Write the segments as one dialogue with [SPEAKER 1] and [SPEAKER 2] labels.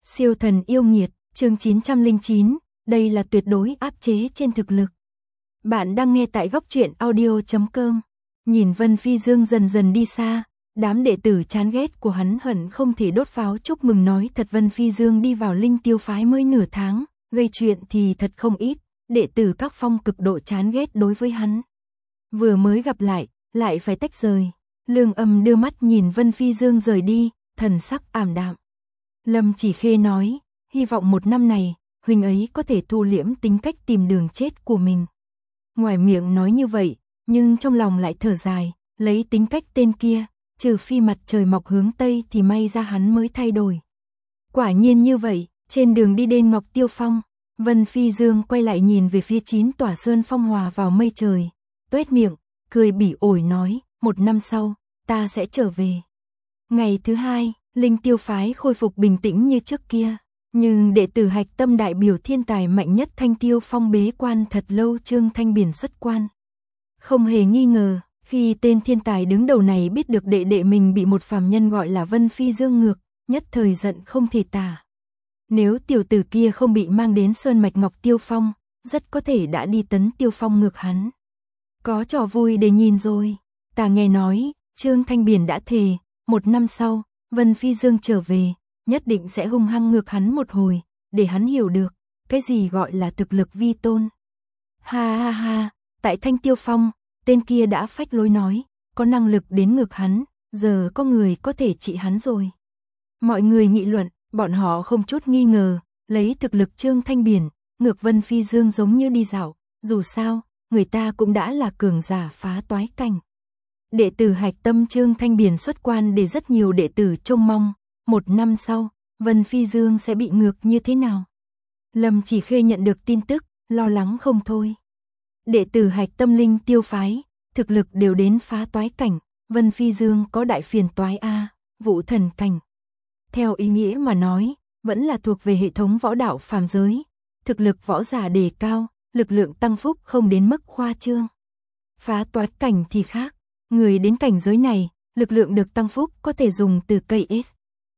[SPEAKER 1] Siêu thần yêu nghiệt, chương 909, đây là tuyệt đối áp chế trên thực lực. Bạn đang nghe tại góc truyện audio.com. Nhìn Vân Phi Dương dần dần đi xa, đám đệ tử chán ghét của hắn hận không thể đốt pháo chúc mừng nói thật. Vân Phi Dương đi vào Linh Tiêu phái mới nửa tháng, gây chuyện thì thật không ít, đệ tử các phong cực độ chán ghét đối với hắn. Vừa mới gặp lại phải tách rời. Lương Âm đưa mắt nhìn Vân Phi Dương rời đi, thần sắc ảm đạm. Lâm Chỉ Khê nói, hy vọng một năm này, huynh ấy có thể thu liễm tính cách tìm đường chết của mình. Ngoài miệng nói như vậy, nhưng trong lòng lại thở dài, lấy tính cách tên kia, trừ phi mặt trời mọc hướng Tây thì may ra hắn mới thay đổi. Quả nhiên như vậy, trên đường đi đến Ngọc Tiêu Phong, Vân Phi Dương quay lại nhìn về phía 9 tòa sơn phong hòa vào mây trời, tuét miệng, cười bỉ ổi nói, một năm sau, ta sẽ trở về. Ngày thứ hai, Linh Tiêu phái khôi phục bình tĩnh như trước kia, nhưng đệ tử hạch tâm đại biểu thiên tài mạnh nhất Thanh Tiêu Phong bế quan thật lâu. Trương Thanh Biển xuất quan. Không hề nghi ngờ, khi tên thiên tài đứng đầu này biết được đệ đệ mình bị một phàm nhân gọi là Vân Phi Dương ngược, nhất thời giận không thể tả. Nếu tiểu tử kia không bị mang đến sơn mạch Ngọc Tiêu Phong, rất có thể đã đi tấn Tiêu Phong ngược hắn. Có trò vui để nhìn rồi. Ta nghe nói, Trương Thanh Biển đã thề, một năm sau, Vân Phi Dương trở về, nhất định sẽ hung hăng ngược hắn một hồi, để hắn hiểu được, cái gì gọi là thực lực vi tôn. Ha ha ha, tại Thanh Tiêu Phong, tên kia đã phách lối nói, có năng lực đến ngược hắn, giờ có người có thể trị hắn rồi. Mọi người nghị luận, bọn họ không chút nghi ngờ, lấy thực lực Trương Thanh Biển, ngược Vân Phi Dương giống như đi dạo, dù sao, người ta cũng đã là cường giả phá toái cảnh. Đệ tử hạch tâm Trương Thanh Biển xuất quan để rất nhiều đệ tử trông mong, một năm sau, Vân Phi Dương sẽ bị ngược như thế nào. Lâm Chỉ Khê nhận được tin tức, lo lắng không thôi. Đệ tử hạch tâm Linh Tiêu phái, thực lực đều đến phá toái cảnh, Vân Phi Dương có đại phiền toái a, vũ thần cảnh. Theo ý nghĩa mà nói, vẫn là thuộc về hệ thống võ đạo phàm giới, thực lực võ giả đề cao, lực lượng tăng phúc không đến mức khoa trương. Phá toái cảnh thì khác, người đến cảnh giới này, lực lượng được tăng phúc có thể dùng từ cây S.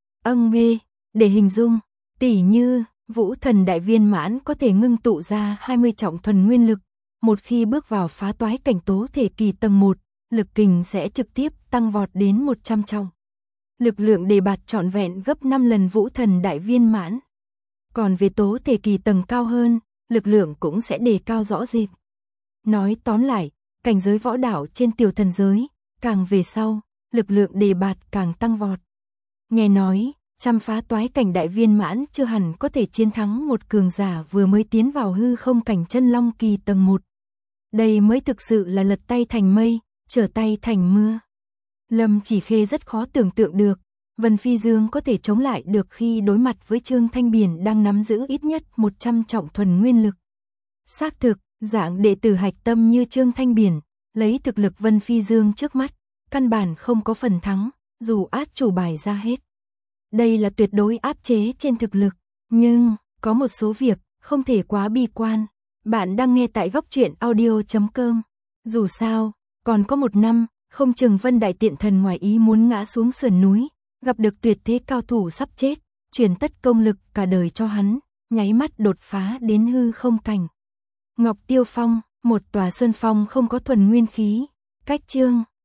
[SPEAKER 1] Nghê, để hình dung, tỉ như, vũ thần đại viên mãn có thể ngưng tụ ra 20 trọng thuần nguyên lực, một khi bước vào phá toái cảnh tố thể kỳ tầng 1, lực kình sẽ trực tiếp tăng vọt đến 100 trọng. Lực lượng đề bạt trọn vẹn gấp 5 lần vũ thần đại viên mãn. Còn về tố thể kỳ tầng cao hơn, lực lượng cũng sẽ đề cao rõ rệt. Nói tóm lại, cảnh giới võ đạo trên tiểu thần giới, càng về sau, lực lượng đề bạt càng tăng vọt. Nghe nói, trăm phá toái cảnh đại viên mãn chưa hẳn có thể chiến thắng một cường giả vừa mới tiến vào hư không cảnh chân long kỳ tầng 1. Đây mới thực sự là lật tay thành mây, trở tay thành mưa. Lâm Chỉ Khê rất khó tưởng tượng được, Vân Phi Dương có thể chống lại được khi đối mặt với Trương Thanh Biển đang nắm giữ ít nhất 100 trọng thuần nguyên lực. Xác thực, dạng đệ tử hạch tâm như Trương Thanh Biển, lấy thực lực Vân Phi Dương trước mắt, căn bản không có phần thắng, dù át chủ bài ra hết. Đây là tuyệt đối áp chế trên thực lực, nhưng, có một số việc, không thể quá bi quan. Bạn đang nghe tại góc truyện audio.com. Dù sao, còn có một năm, không chừng Vân Đại Tiện Thần ngoài ý muốn ngã xuống sườn núi, gặp được tuyệt thế cao thủ sắp chết, truyền tất công lực cả đời cho hắn, nháy mắt đột phá đến hư không cảnh. Ngọc Tiêu Phong, một tòa sơn phong không có thuần nguyên khí, cách Trương